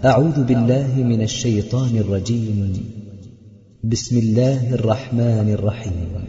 أعوذ بالله من الشيطان الرجيم. بسم الله الرحمن الرحيم.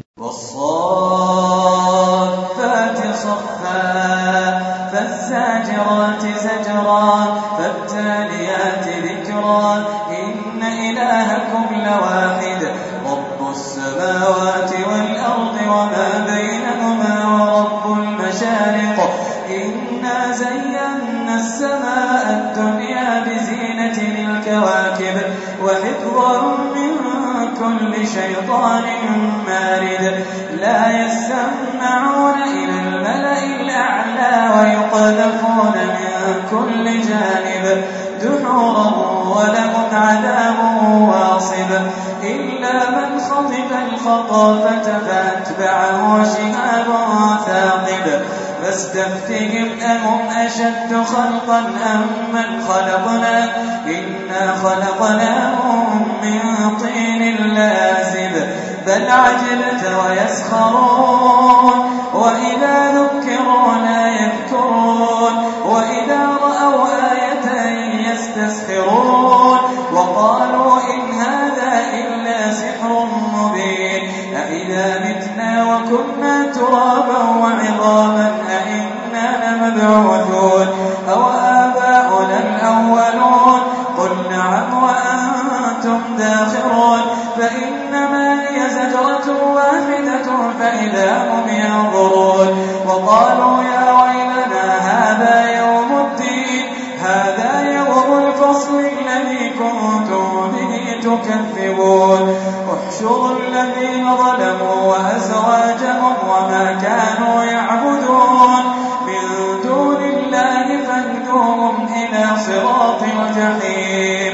والصافات صفا فالزاجرات زجرا فالتاليات ذكرا إن إلهكم لواحد رب السماوات والأرض وما بينهما ورب المشارق إنا زينا السماء الدنيا بزينة الكواكب وحفظا من كل شيطان مارد لا يسمعون إلى الملأ الأعلى ويقذفون من كل جانب دحورا ولهم عذاب واصب إلا من خطف الخطافة فأتبعه شهاب ثاقب فاستفتهم أهم أشد خلقا أم من خلقنا إنا خلقناهم من طين لازب بل عجلت ويسخرون وإذا ذكروا لا يذكرون وإذا رأوا آية يستسخرون وقالوا إن هذا إلا سحر مبين أإذا متنا وكنا ترابا وعظاما أإنا لمبعوثون أو آباؤنا الأولون قل نعم وأنتم داخرون فإنما هي زجرة واحدة فإذا هم ينظرون وقالوا يا ويلنا هذا يوم الدين هذا يوم الفصل الذي كنتم به تكذبون احشروا الذين ظلموا وأزواجهم وما كانوا يعبدون من دون الله فاهدوهم إلى صراط الجحيم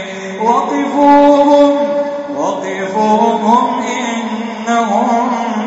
وقفوهم إنهم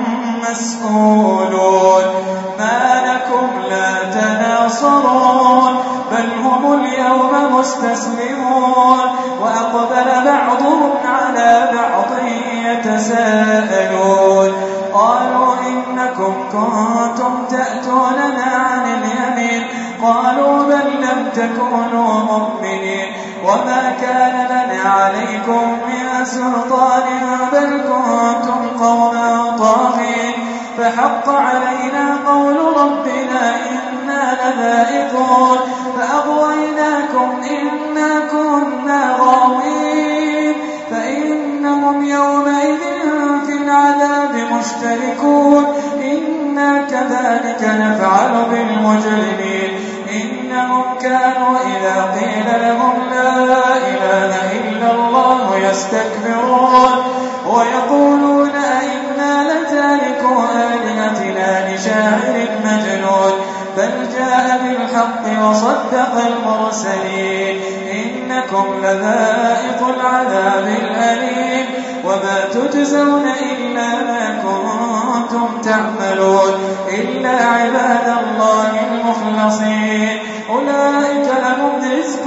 مسؤولون ما لكم لا تناصرون بل هم اليوم مستسلمون وأقبل بعضهم على بعض يتساءلون قالوا إنكم كنتم تأتوننا عن اليمين قالوا بل لم تكونوا مؤمنين وما كان لنا عليكم من سلطان بل كنتم قوما طاغين فحق علينا قول ربنا إنا لذائقون فأغويناكم إنا كنا غاوين فإنهم يومئذ في العذاب مشتركون إنا كذلك نفعل بالمجرمين إنهم كانوا إذا قيل لهم لا إله إلا الله يستكبرون ويقولون أئنا لتاركو آلهتنا لشاعر مجنون بل جاء بالحق وصدق المرسلين إنكم لذائق العذاب الأليم وما تجزون إلا ما كنتم تعملون إلا عباد الله المخلصين أولئك لهم رزق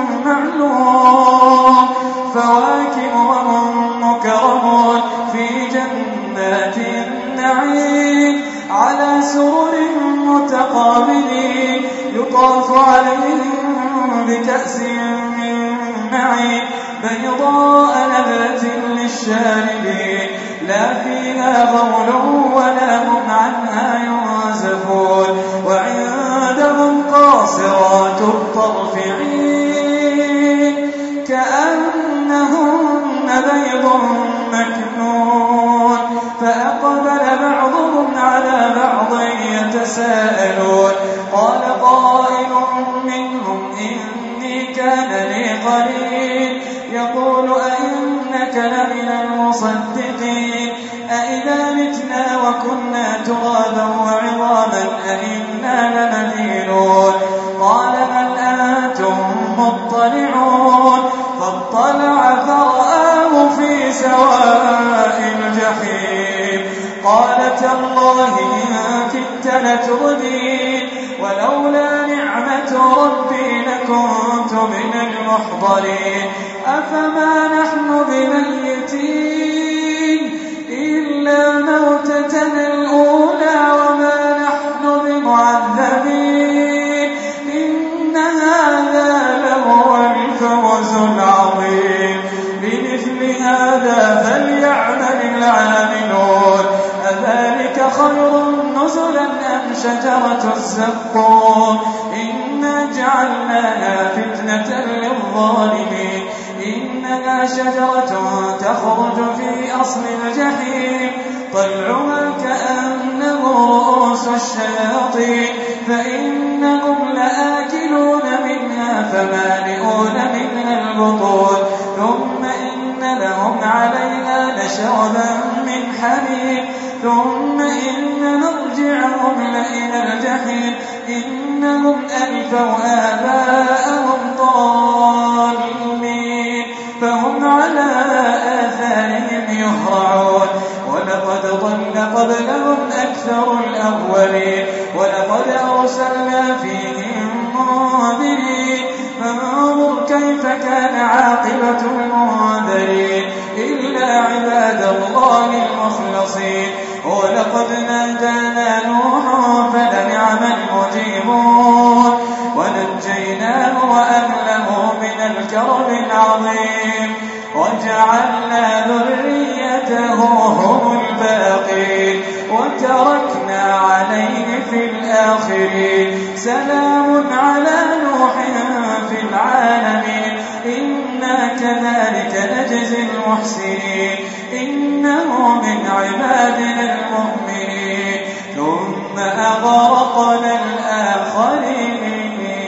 معلوم فواكه وهم مكرمون في جنات النعيم على سرر متقابلين يطاف عليهم بكأس من معين بيضاء لذة للشاربين لا فيها غول ولا هم عنها ينزفون وعندهم قاصرات الطرف عين كأنهن بيض مكنون فأقبل بعضهم على بعض يتساءلون قال قائل منهم إني كان لي قرين يقول أئنك لمن المصدقين أئذا متنا وكنا ترابا وعظاما أئنا لمدينون قال هل أنتم مطلعون فاطلع فرآه في سواء الجحيم قال تالله إن كدت لتردين ولولا نعمة ربي لكنت من المحضرين أفما نحن بميتين إلا موتتنا الأولى وما نحن بمعذبين إن هذا لهو الفوز فليعمل العاملون أذلك خير نزلا أم شجرة الزقوم إنا جعلناها فتنة للظالمين إنها شجرة تخرج في أصل الجحيم طلعها كأنه رؤوس الشياطين فإنهم لآكلون منها فمالئون منها البطون ثم إن لهم عليها لشربا من حميم ثم إن مرجعهم لإلى الجحيم إنهم ألفوا آباءهم ضالين فهم على آثارهم يهرعون ولقد ضل قبلهم أكثر الأولين ولقد أرسلنا فيهم منذرين فانظر كيف كان عاقبة المنذرين إلا عباد الله المخلصين ولقد نادانا نوح فلنعم المجيبون ونجيناه وأهله من الكرب العظيم وجعلنا ذريته هم الباقين وتركنا عليه في الآخرين سلام على نوح في العالمين إنا كذلك نجزي المحسنين إنه من عبادنا المؤمنين ثم أغرقنا الآخرين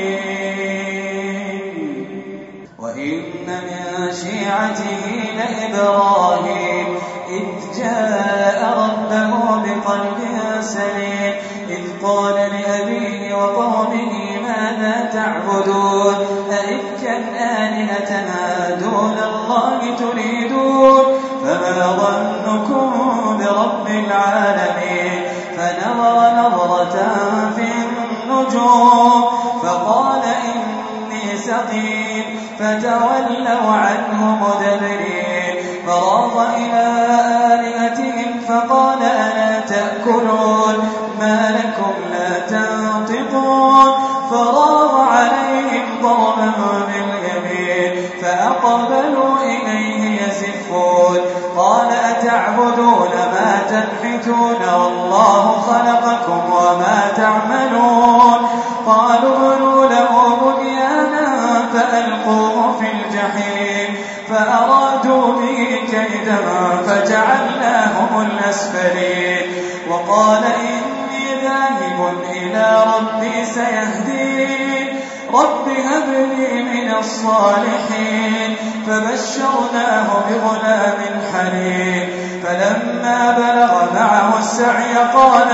وإن من شيعته لإبراهيم إذ جاء ربه بقلب سليم إذ قال لأبيه وقومه ماذا تعبدون أئفكا آلهة دون الله تريدون فما ظنكم برب العالمين فنظر نظرة في النجوم فقال إني سقيم فتولوا عنه مدبرين فراغ إلى آلهتهم فقال ألا تأكلون ما لكم لا تنطقون فراغ عليهم ضربا باليمين فأقبلوا إليه يزفون قال أتعبدون ما تنحتون والله خلقكم وما تعملون قالوا ابنوا له بنيانا فألقوه في الجحيم فأرادوا به كيدا فجعلناهم الأسفلين وقال إني ذاهب إلى ربي سيهدين رب هب لي من الصالحين فبشرناه بغلام حليم فلما بلغ معه السعي قال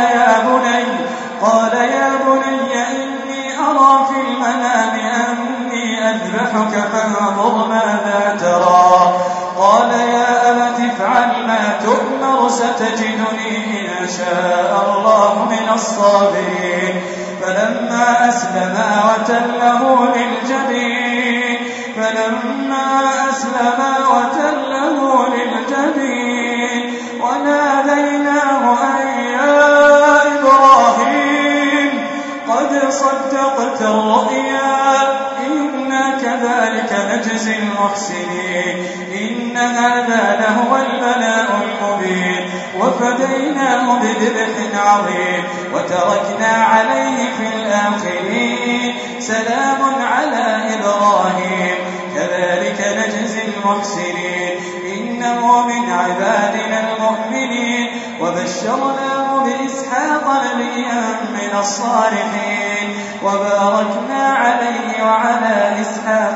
يا بني إني أرى في المنام أني أذبحك فانظر ماذا ترى قال يا أبت افعل ما تؤمر ستجدني إن شاء الله من الصابرين فلما أسلما وتله للجبين وناديناه أن يا إبراهيم قد صدقت الرؤيا إنا كذلك نجزي المحسنين إن هذا لهو البلاء المبين وفديناه بذبح عظيم وتركنا عليه في الآخرين سلام على إبراهيم كذلك نجزي المحسنين إنه من عبادنا المؤمنين وبشرناه بإسحاق نبيا من الصالحين وباركنا عليه وعلى إسحاق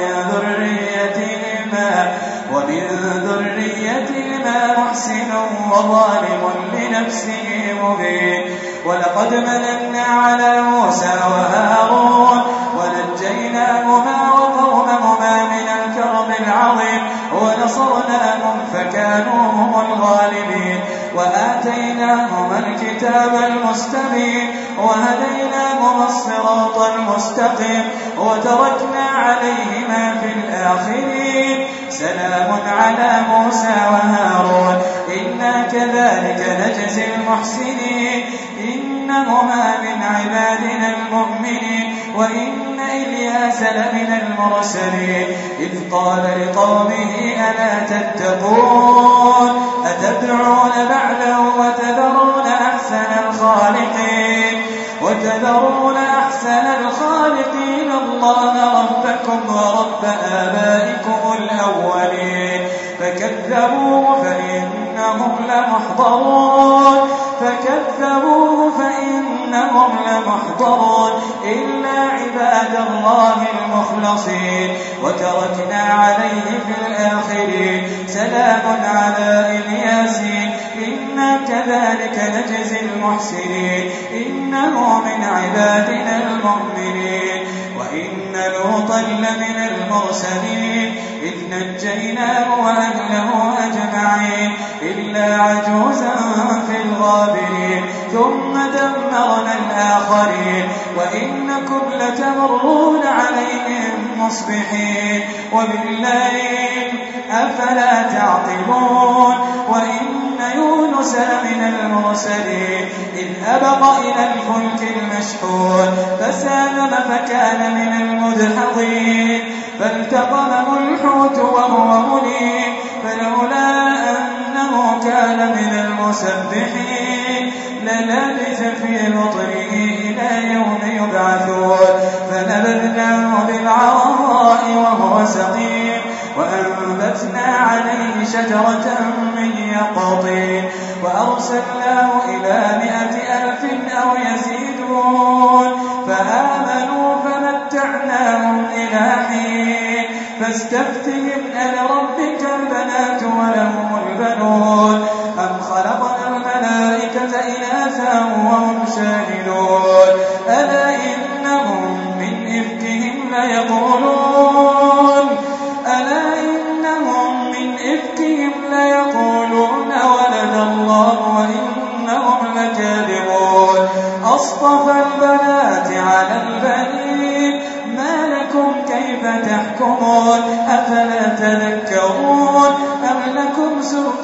ومن ذريتهما محسن وظالم لنفسه مبين ولقد مننا على موسى وهارون ونجيناهما وقومهما من الكرب العظيم ونصرناهم فكانوا هم الغالبين وآتيناهما الكتاب المستبين وهديناهما الصراط المستقيم وتركنا عليهما في الآخرين سلام على موسى وهارون إنا كذلك نجزي المحسنين إنهما من عبادنا المؤمنين وإن إلياس إلياس لمن المرسلين إذ قال لقومه ألا تتقون أتدعون بعلا وتذرون أحسن الخالقين الله ربكم ورب آبائكم الأولين فكذبوه فإنهم لمحضرون إلا عباد الله المخلصين وتركنا عليه في الآخرين سلام على الياسين إنا كذلك نجزي المحسنين إنه من عبادنا المؤمنين وإن لوطا لمن المرسلين إذ نجيناه وأهله أجمعين إلا عجوزا في الغابرين ثم دمرنا الآخرين وإنكم لتمرون عليهم مصبحين وبالليل أفلا تعقلون وإن يونس لمن المرسلين إذ أبق إلى الفلك المشحون فساهم فكان من المدحضين فالتقمه الحوت وهو مليم فلولا أنه كان من المسبحين للبث في بطنه إلى يوم يبعثون فنبذناه بالعراء وهو سقيم وأنبتنا عليه شجرة من يقطين وأرسلناه إلى 100,000 أو يزيدون فآمنوا فمتعناهم إلى حين فاستفتهم ألربك البنات ولهم البنون أم خلقنا الملائكة إناثا وهم شاهدون ألا إنهم من إفكهم ليقولون ولد الله وإنهم لكاذبون أصطفى البنات على البنين ما لكم كيف تحكمون أفلا تذكرون أم لكم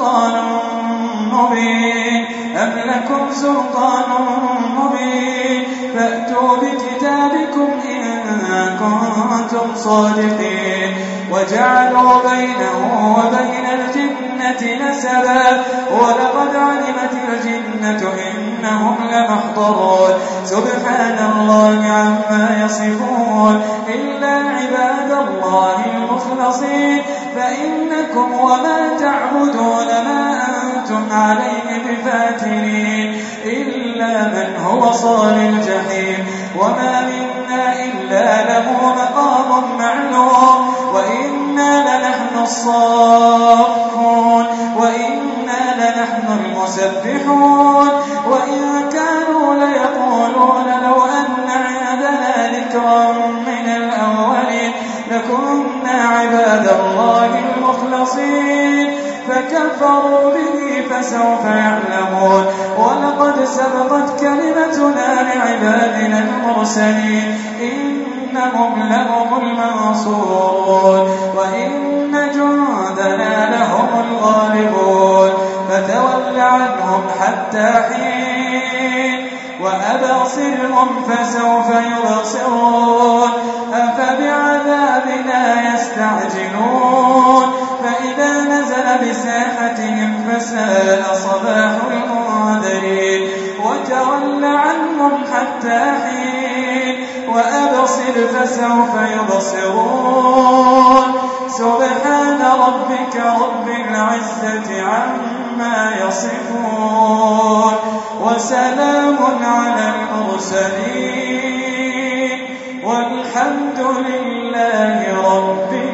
سلطان مبين فأتوا بكتابكم إن كنتم صادقين وجعلوا بينه وبين الجنة نسبا ولقد علمت الجنة إنهم لمحضرون سبحان الله عما يصفون إلا عباد الله المخلصين فإنكم وما تعبدون ما أنتم عليه بفاتنين إلا من هو صال الجحيم وما منا إلا له مقام معلوم وإنا لنحن الصافون وإنا لنحن المسبحون وإن كانوا ليقولون لو أن عندنا ذكرا من الأولين لكنا عباد الله المخلصين فكفروا به فسوف يعلمون ولقد سبقت كلمتنا لعبادنا المرسلين إنهم لهم المنصورون وإن جندنا لهم الغالبون فتول عنهم حتى حين وأبصرهم فسوف يبصرون أفبعذابنا يستعجلون فإذا نزل بساحتهم فساء صباح المنذرين وتول عنهم حتى حين وأبصر فسوف يبصرون سبحان ربك رب العزة عما يصفون وسلام على المرسلين والحمد لله رب